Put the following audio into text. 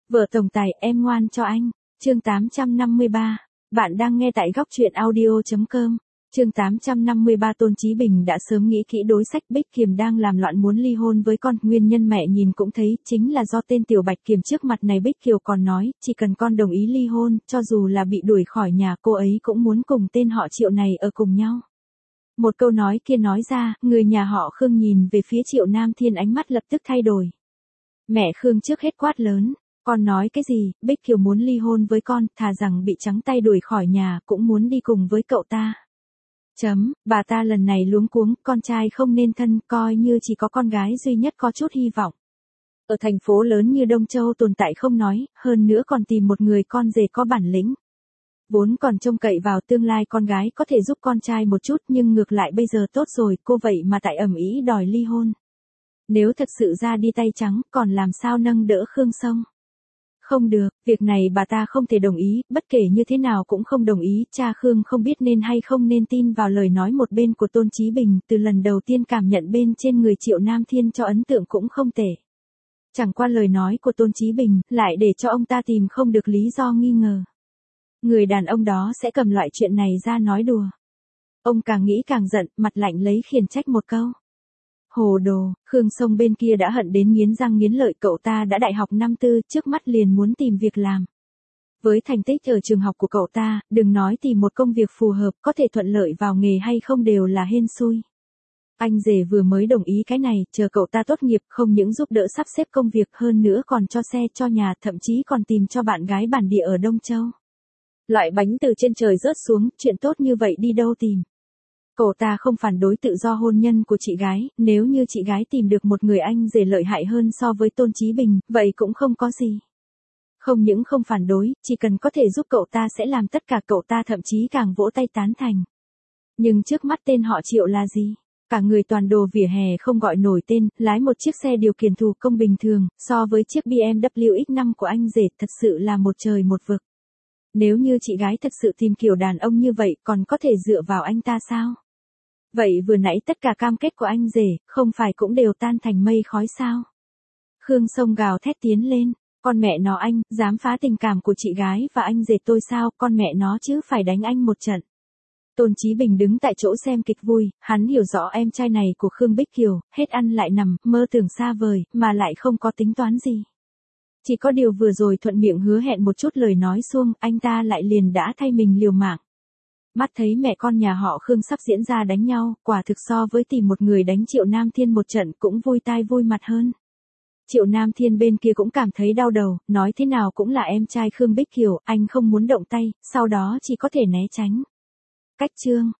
Vợ tổng tài, em ngoan cho anh. Chương 853. Bạn đang nghe tại góc truyện audio.com. Chương 853. Tôn Chí Bình đã sớm nghĩ kỹ đối sách. Bích Kiềm đang làm loạn muốn ly hôn với con, nguyên nhân mẹ nhìn cũng thấy, chính là do tên Tiểu Bạch Kiềm trước mặt này. Bích Kiều còn nói, chỉ cần con đồng ý ly hôn, cho dù là bị đuổi khỏi nhà, cô ấy cũng muốn cùng tên họ Triệu này ở cùng nhau. Một câu nói kia nói ra, người nhà họ Khương nhìn về phía Triệu Nam Thiên, ánh mắt lập tức thay đổi. Mẹ Khương trước hết quát lớn, con nói cái gì? Bích Kiều muốn ly hôn với con, thà rằng bị trắng tay đuổi khỏi nhà cũng muốn đi cùng với cậu ta. Bà ta lần này luống cuống, con trai không nên thân, coi như chỉ có con gái duy nhất có chút hy vọng. Ở thành phố lớn như Đông Châu tồn tại không nói, hơn nữa còn tìm một người con rể có bản lĩnh. Vốn còn trông cậy vào tương lai con gái có thể giúp con trai một chút, nhưng ngược lại bây giờ tốt rồi, cô vậy mà tại ầm ĩ đòi ly hôn. Nếu thật sự ra đi tay trắng, còn làm sao nâng đỡ Khương Sông? Không được, việc này bà ta không thể đồng ý, bất kể như thế nào cũng không đồng ý. Cha Khương không biết nên hay không nên tin vào lời nói một bên của Tôn Chí Bình, từ lần đầu tiên cảm nhận bên trên người Triệu Nam Thiên cho ấn tượng cũng không tệ. Chẳng qua lời nói của Tôn Chí Bình, lại để cho ông ta tìm không được lý do nghi ngờ. Người đàn ông đó sẽ cầm loại chuyện này ra nói đùa. Ông càng nghĩ càng giận, mặt lạnh lấy khiển trách một câu. Hồ đồ, Khương Sông bên kia đã hận đến nghiến răng nghiến lợi, cậu ta đã đại học năm tư, trước mắt liền muốn tìm việc làm. Với thành tích ở trường học của cậu ta, đừng nói tìm một công việc phù hợp, có thể thuận lợi vào nghề hay không đều là hên xui. Anh rể vừa mới đồng ý cái này, chờ cậu ta tốt nghiệp không những giúp đỡ sắp xếp công việc, hơn nữa còn cho xe cho nhà, thậm chí còn tìm cho bạn gái bản địa ở Đông Châu. Loại bánh từ trên trời rớt xuống, chuyện tốt như vậy đi đâu tìm. Cậu ta không phản đối tự do hôn nhân của chị gái, nếu như chị gái tìm được một người anh rể lợi hại hơn so với Tôn Chí Bình, vậy cũng không có gì. Không những không phản đối, chỉ cần có thể giúp cậu ta sẽ làm tất cả, cậu ta thậm chí càng vỗ tay tán thành. Nhưng trước mắt tên họ Triệu là gì? Cả người toàn đồ vỉa hè không gọi nổi tên, lái một chiếc xe điều khiển thủ công bình thường, so với chiếc BMW X5 của anh rể thật sự là một trời một vực. Nếu như chị gái thật sự tìm kiểu đàn ông như vậy, còn có thể dựa vào anh ta sao? Vậy vừa nãy tất cả cam kết của anh rể, không phải cũng đều tan thành mây khói sao? Khương Sông gào thét tiến lên, con mẹ nó anh, dám phá tình cảm của chị gái và anh rể tôi sao, con mẹ nó chứ phải đánh anh một trận. Tôn Chí Bình đứng tại chỗ xem kịch vui, hắn hiểu rõ em trai này của Khương Bích Kiều, hết ăn lại nằm, mơ tưởng xa vời, mà lại không có tính toán gì. Chỉ có điều vừa rồi thuận miệng hứa hẹn một chút lời nói suông, anh ta lại liền đã thay mình liều mạng. Mắt thấy mẹ con nhà họ Khương sắp diễn ra đánh nhau, quả thực so với tìm một người đánh Triệu Nam Thiên một trận cũng vui tai vui mặt hơn. Triệu Nam Thiên bên kia cũng cảm thấy đau đầu, nói thế nào cũng là em trai Khương Bích Kiều, anh không muốn động tay, sau đó chỉ có thể né tránh. Cách chương,